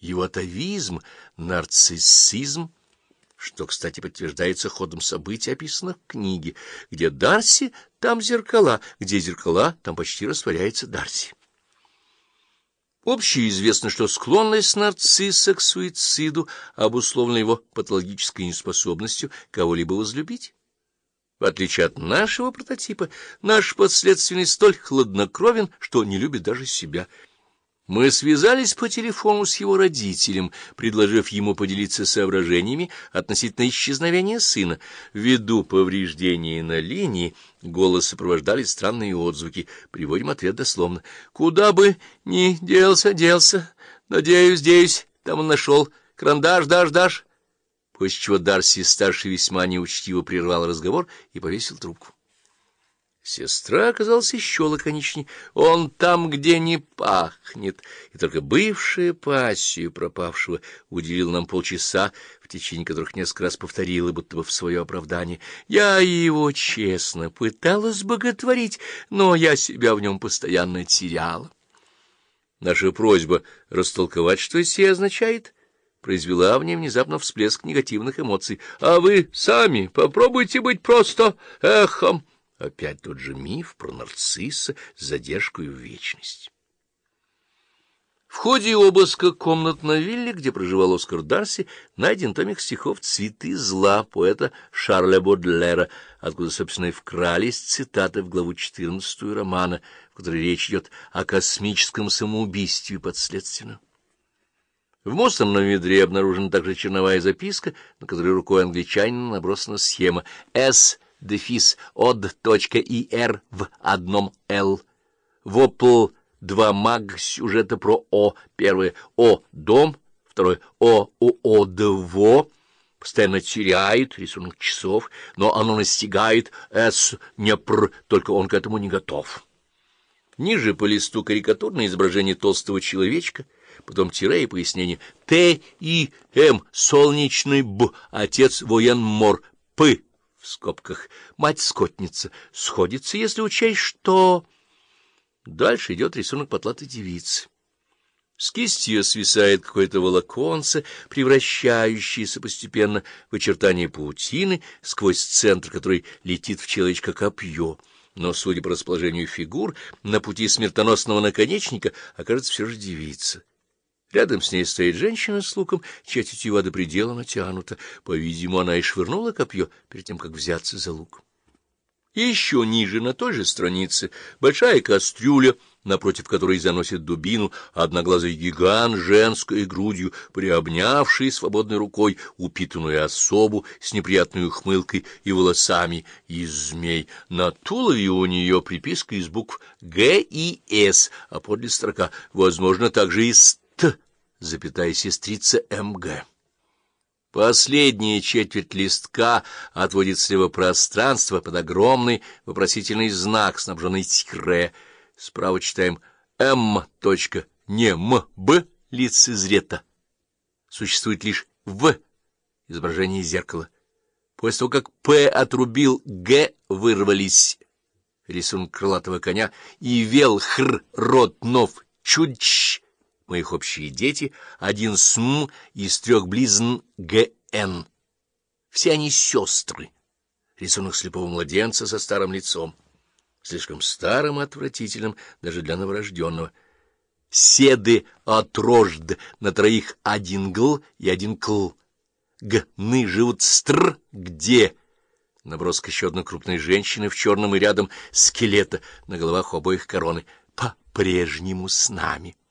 его атовизм, нарциссизм, что, кстати, подтверждается ходом событий, описанных в книге. Где Дарси, там зеркала, где зеркала, там почти растворяется Дарси. Общеизвестно, что склонность нарцисса к суициду обусловлена его патологической неспособностью кого-либо возлюбить. В отличие от нашего прототипа, наш подследственный столь хладнокровен, что не любит даже себя. Мы связались по телефону с его родителем, предложив ему поделиться соображениями относительно исчезновения сына. Ввиду повреждений на линии голос сопровождали странные отзвуки. Приводим ответ дословно. «Куда бы ни делся. Надеюсь, там он нашел. Карандаш дашь?» После чего Дарси-старший весьма неучтиво прервал разговор и повесил трубку. Сестра оказалась еще лаконичней. «Он там, где не пахнет». И только бывшая пассия пропавшего уделила нам полчаса, в течение которых несколько раз повторила, будто бы в свое оправдание. «Я его, честно, пыталась боготворить, но я себя в нем постоянно теряла». Наша просьба растолковать, что сие означает, произвела в ней внезапно всплеск негативных эмоций. «А вы сами попробуйте быть просто эхом». Опять тот же миф про нарцисса с задержкой в вечность. В ходе обыска комнат на вилле, где проживал Оскар Дарси, найден томик стихов «Цветы зла» поэта Шарля Бодлера, откуда, собственно, и вкрались цитаты в главу 14 романа, в которой речь идет о космическом самоубийстве подследственного. В мусорном ведре обнаружена также черновая записка, на которой рукой англичанина набросана схема «С» дефис od.ir в одном L. Вопл 2 маг сюжета про О. Первое О дом, второе О у Одво. Постоянно теряет рисунок часов, но оно настигает С не пр, только он к этому не готов. Ниже по листу карикатурное изображение толстого человечка, потом тире и пояснение Т и М солнечный Б, отец военмор П. В скобках мать-скотница сходится, если учесть, что... Дальше идет рисунок потлатой девицы. С кисти ее свисает какое-то волоконце, превращающееся постепенно в очертания паутины, сквозь центр которой летит в человечка копье. Но, судя по расположению фигур, на пути смертоносного наконечника окажется все же девица. Рядом с ней стоит женщина с луком, чья тетива до предела натянута. По-видимому, она и швырнула копье перед тем, как взяться за лук. И еще ниже, на той же странице, большая кастрюля, напротив которой заносит дубину одноглазый гигант женской грудью, приобнявший свободной рукой упитанную особу с неприятной ухмылкой и волосами из змей. На тулове у нее приписка из букв Г и С, а подле строка, возможно, также из Т, запятая сестрица МГ. Последняя четверть листка отводит слева пространство под огромный вопросительный знак, снабженный тире. Справа читаем М. Не М. Б. лицезрета. Существует лишь В. изображение зеркала. После того, как П отрубил, Г вырвались. Рисунок крылатого коня и вел хр род нов чудч. Мы их общие дети, один СМ из 3 близн ГН. Все они сестры. Рисунок слепого младенца со старым лицом. Слишком старым и отвратительным даже для новорожденного. Седы от рожд на 3 1 гл и 1 кл. Гны живут стр, где... Набросок еще одной крупной женщины в черном и рядом скелета, на головах обоих короны. По-прежнему с нами.